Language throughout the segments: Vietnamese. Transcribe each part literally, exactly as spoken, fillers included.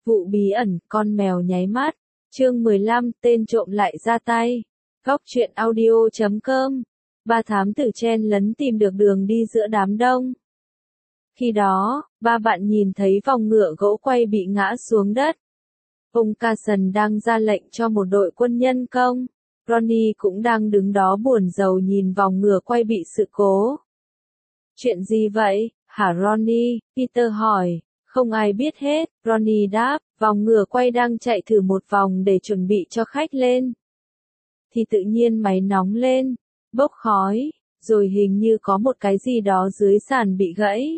Vụ bí ẩn, con mèo nháy mắt. Chương mười lăm, tên trộm lại ra tay. Góc truyện audio chấm com. Ba thám tử chen lấn tìm được đường đi giữa đám đông. Khi đó, ba bạn nhìn thấy vòng ngựa gỗ quay bị ngã xuống đất. Ông Carson đang ra lệnh cho một đội quân nhân công. Ronnie cũng đang đứng đó buồn rầu nhìn vòng ngựa quay bị sự cố. Chuyện gì vậy, hả Ronnie? Peter hỏi. Không ai biết hết, Ronnie đáp, vòng ngựa quay đang chạy thử một vòng để chuẩn bị cho khách lên. Thì tự nhiên máy nóng lên, bốc khói, rồi hình như có một cái gì đó dưới sàn bị gãy.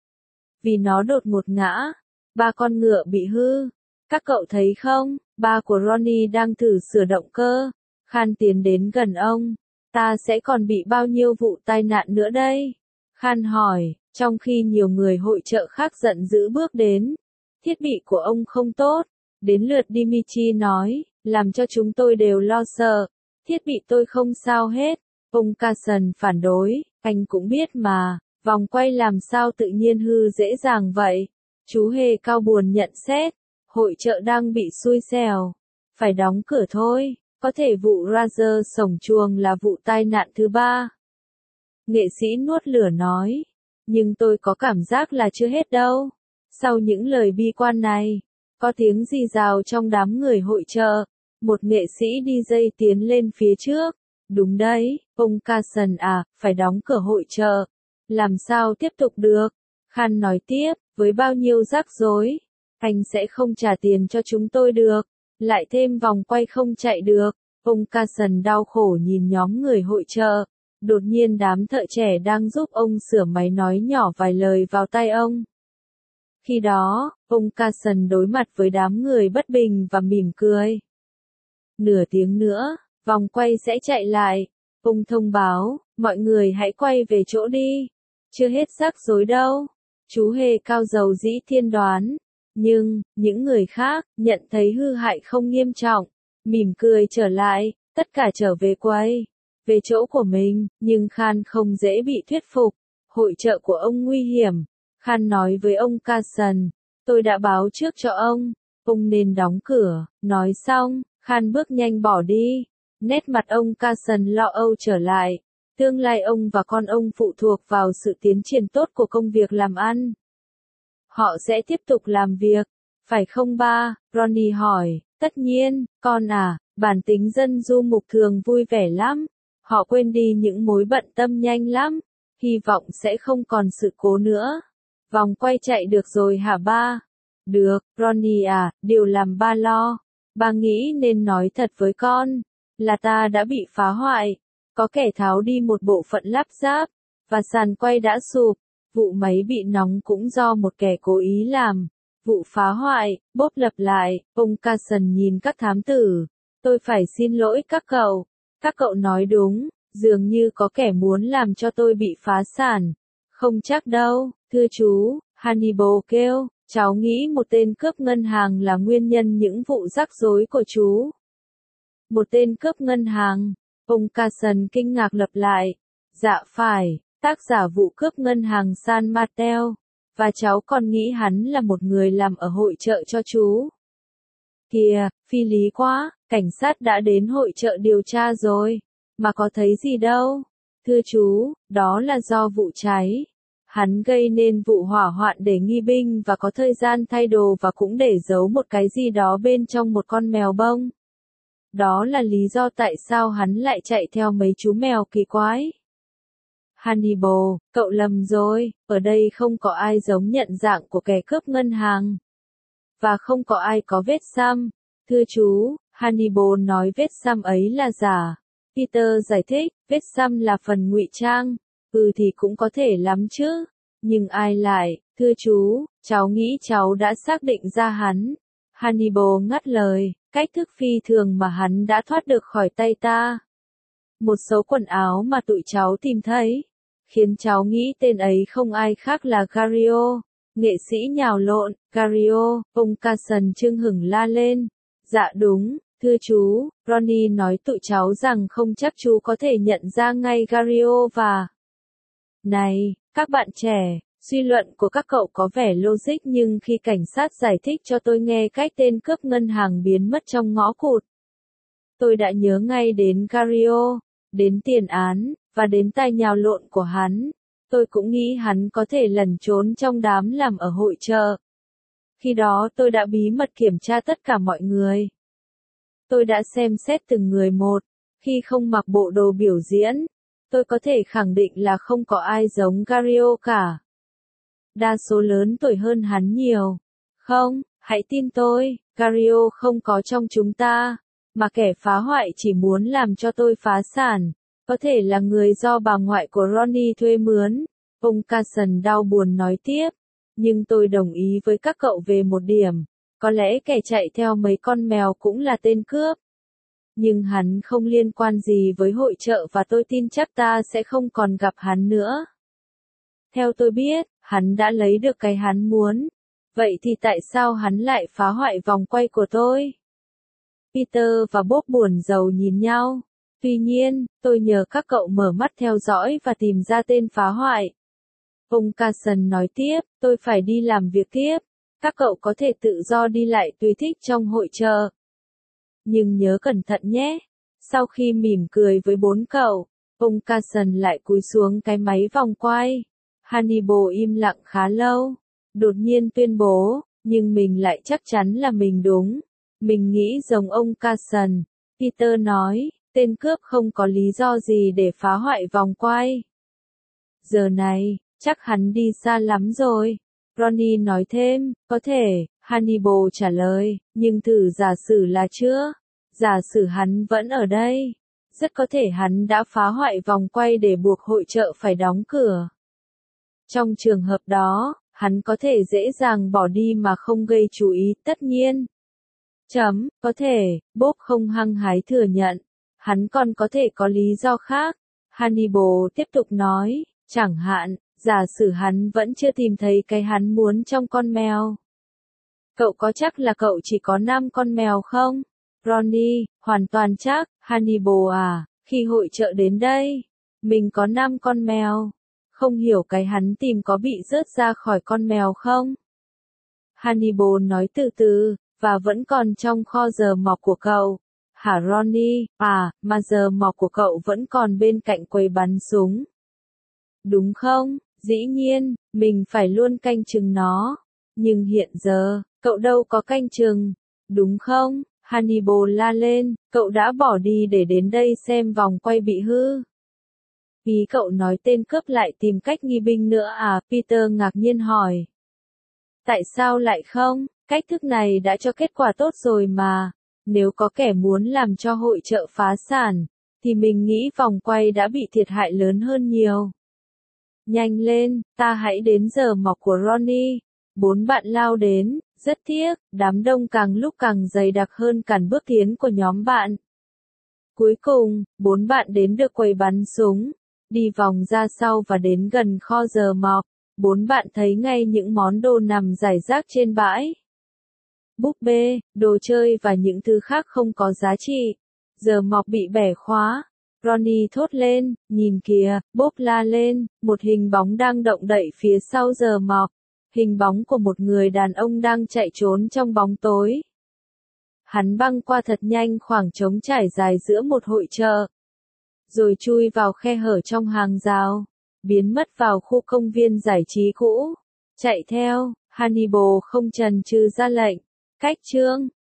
Vì nó đột ngột ngã, ba con ngựa bị hư. Các cậu thấy không, ba của Ronnie đang thử sửa động cơ. Khan tiến đến gần ông. Ta sẽ còn bị bao nhiêu vụ tai nạn nữa đây? Khan hỏi, trong khi nhiều người hội chợ khác giận dữ bước đến. Thiết bị của ông không tốt. Đến lượt Dimitri nói, làm cho chúng tôi đều lo sợ. Thiết bị tôi không sao hết. Ông Carson phản đối, anh cũng biết mà, vòng quay làm sao tự nhiên hư dễ dàng vậy. Chú hề cao buồn nhận xét, hội chợ đang bị xui xẻo. Phải đóng cửa thôi, có thể vụ Roger sổng chuồng là vụ tai nạn thứ ba. Nghệ sĩ nuốt lửa nói, nhưng tôi có cảm giác là chưa hết đâu. Sau những lời bi quan này, có tiếng rì rào trong đám người hội chợ. Một nghệ sĩ đi dây tiến lên phía trước. Đúng đấy, ông Carson à, phải đóng cửa hội chợ. Làm sao tiếp tục được? Khan nói tiếp, với bao nhiêu rắc rối, anh sẽ không trả tiền cho chúng tôi được. Lại thêm vòng quay không chạy được. Ông Carson đau khổ nhìn nhóm người hội chợ. Đột nhiên đám thợ trẻ đang giúp ông sửa máy nói nhỏ vài lời vào tai ông. Khi đó, ông Carson đối mặt với đám người bất bình và mỉm cười. Nửa tiếng nữa, vòng quay sẽ chạy lại. Ông thông báo, mọi người hãy quay về chỗ đi. Chưa hết rắc rối đâu. Chú hề cao dầu dĩ thiên đoán. Nhưng, những người khác, nhận thấy hư hại không nghiêm trọng. Mỉm cười trở lại, tất cả trở về quay. Về chỗ của mình, nhưng Khan không dễ bị thuyết phục. Hội chợ của ông nguy hiểm. Khan nói với ông Carson, tôi đã báo trước cho ông. Ông nên đóng cửa. Nói xong, Khan bước nhanh bỏ đi. Nét mặt ông Carson lo âu trở lại. Tương lai ông và con ông phụ thuộc vào sự tiến triển tốt của công việc làm ăn. Họ sẽ tiếp tục làm việc, phải không ba? Ronnie hỏi. Tất nhiên, con à, bản tính dân du mục thường vui vẻ lắm. Họ quên đi những mối bận tâm nhanh lắm. Hy vọng sẽ không còn sự cố nữa. Vòng quay chạy được rồi hả ba? Được, Ronnie à, điều làm ba lo. Ba nghĩ nên nói thật với con, là ta đã bị phá hoại. Có kẻ tháo đi một bộ phận lắp ráp, và sàn quay đã sụp. Vụ máy bị nóng cũng do một kẻ cố ý làm. Vụ phá hoại, bốp lặp lại, ông Carson nhìn các thám tử. Tôi phải xin lỗi các cậu. Các cậu nói đúng, dường như có kẻ muốn làm cho tôi bị phá sản. Không chắc đâu, thưa chú, Hannibal kêu. Cháu nghĩ một tên cướp ngân hàng là nguyên nhân những vụ rắc rối của chú. Một tên cướp ngân hàng. Ông Carson kinh ngạc lặp lại. Dạ phải, tác giả vụ cướp ngân hàng San Mateo. Và cháu còn nghĩ hắn là một người làm ở hội chợ cho chú. Kìa, phi lý quá, cảnh sát đã đến hội chợ điều tra rồi. Mà có thấy gì đâu. Thưa chú, đó là do vụ cháy. Hắn gây nên vụ hỏa hoạn để nghi binh và có thời gian thay đồ và cũng để giấu một cái gì đó bên trong một con mèo bông. Đó là lý do tại sao hắn lại chạy theo mấy chú mèo kỳ quái. Hannibal, cậu lầm rồi, ở đây không có ai giống nhận dạng của kẻ cướp ngân hàng. Và không có ai có vết xăm. Thưa chú, Hannibal nói vết xăm ấy là giả. Peter giải thích, vết xăm là phần ngụy trang. Ừ thì cũng có thể lắm chứ. Nhưng ai lại, thưa chú, cháu nghĩ cháu đã xác định ra hắn. Hannibal ngắt lời, cách thức phi thường mà hắn đã thoát được khỏi tay ta. Một số quần áo mà tụi cháu tìm thấy, khiến cháu nghĩ tên ấy không ai khác là Gario. Nghệ sĩ nhào lộn, Gario, ông Carson chưng hửng la lên. Dạ đúng, thưa chú, Ronnie nói tụi cháu rằng không chắc chú có thể nhận ra ngay Gario và... Này, các bạn trẻ, Suy luận của các cậu có vẻ logic nhưng khi cảnh sát giải thích cho tôi nghe cách tên cướp ngân hàng biến mất trong ngõ cụt, tôi đã nhớ ngay đến Gario, đến tiền án, và đến tai nhào lộn của hắn. Tôi cũng nghĩ hắn có thể lẩn trốn trong đám làm ở hội chợ. Khi đó tôi đã bí mật kiểm tra tất cả mọi người. Tôi đã xem xét từng người một, khi không mặc bộ đồ biểu diễn. Tôi có thể khẳng định là không có ai giống Gario cả. Đa số lớn tuổi hơn hắn nhiều. Không, hãy tin tôi, Gario không có trong chúng ta, mà kẻ phá hoại chỉ muốn làm cho tôi phá sản. Có thể là người do bà ngoại của Ronnie thuê mướn. Ông Carson đau buồn nói tiếp. Nhưng tôi đồng ý với các cậu về một điểm. Có lẽ kẻ chạy theo mấy con mèo cũng là tên cướp. Nhưng hắn không liên quan gì với hội chợ và tôi tin chắc ta sẽ không còn gặp hắn nữa. Theo tôi biết, hắn đã lấy được cái hắn muốn. Vậy thì tại sao hắn lại phá hoại vòng quay của tôi? Peter và Bob buồn rầu nhìn nhau. Tuy nhiên, tôi nhờ các cậu mở mắt theo dõi và tìm ra tên phá hoại. Ông Carson nói tiếp, tôi phải đi làm việc tiếp. Các cậu có thể tự do đi lại tùy thích trong hội chợ. Nhưng nhớ cẩn thận nhé. Sau khi mỉm cười với bốn cậu, ông Carson lại cúi xuống cái máy vòng quay. Hannibal im lặng khá lâu. Đột nhiên tuyên bố, nhưng mình lại chắc chắn là mình đúng. Mình nghĩ giống ông Carson. Peter nói, tên cướp không có lý do gì để phá hoại vòng quay. Giờ này, chắc hắn đi xa lắm rồi. Ronnie nói thêm, có thể, Hannibal trả lời, nhưng thử giả sử là chưa. Giả sử hắn vẫn ở đây. Rất có thể hắn đã phá hoại vòng quay để buộc hội chợ phải đóng cửa. Trong trường hợp đó, hắn có thể dễ dàng bỏ đi mà không gây chú ý, tất nhiên. Chấm, có thể, Bob không hăng hái thừa nhận. Hắn còn có thể có lý do khác. Hannibal tiếp tục nói, chẳng hạn, giả sử hắn vẫn chưa tìm thấy cái hắn muốn trong con mèo. Cậu có chắc là cậu chỉ có năm con mèo không? Ronnie, hoàn toàn chắc. Hannibal à, khi hội chợ đến đây, mình có năm con mèo. Không hiểu cái hắn tìm có bị rớt ra khỏi con mèo không? Hannibal nói từ từ, và vẫn còn trong kho giờ mọc của cậu. Hả Ronnie, à, mà giờ mọc của cậu vẫn còn bên cạnh quầy bắn súng. Đúng không? Dĩ nhiên, mình phải luôn canh chừng nó. Nhưng hiện giờ, cậu đâu có canh chừng. Đúng không? Hannibal la lên, cậu đã bỏ đi để đến đây xem vòng quay bị hư. Ý cậu nói tên cướp lại tìm cách nghi binh nữa à? Peter ngạc nhiên hỏi. Tại sao lại không? Cách thức này đã cho kết quả tốt rồi mà. Nếu có kẻ muốn làm cho hội chợ phá sản, thì mình nghĩ vòng quay đã bị thiệt hại lớn hơn nhiều. Nhanh lên, ta hãy đến giờ mọc của Ronnie. Bốn bạn lao đến, rất tiếc, đám đông càng lúc càng dày đặc hơn cản bước tiến của nhóm bạn. Cuối cùng, bốn bạn đến được quầy bắn súng, đi vòng ra sau và đến gần kho giờ mọc. Bốn bạn thấy ngay những món đồ nằm rải rác trên bãi. Búp bê, đồ chơi và những thứ khác không có giá trị. Giờ mọc bị bẻ khóa. Ronnie thốt lên, nhìn kìa, Bob la lên, một hình bóng đang động đậy phía sau giờ mọc. Hình bóng của một người đàn ông đang chạy trốn trong bóng tối. Hắn băng qua thật nhanh khoảng trống trải dài giữa một hội chợ. Rồi chui vào khe hở trong hàng rào. Biến mất vào khu công viên giải trí cũ. Chạy theo, Hannibal không chần chừ ra lệnh. Cách chương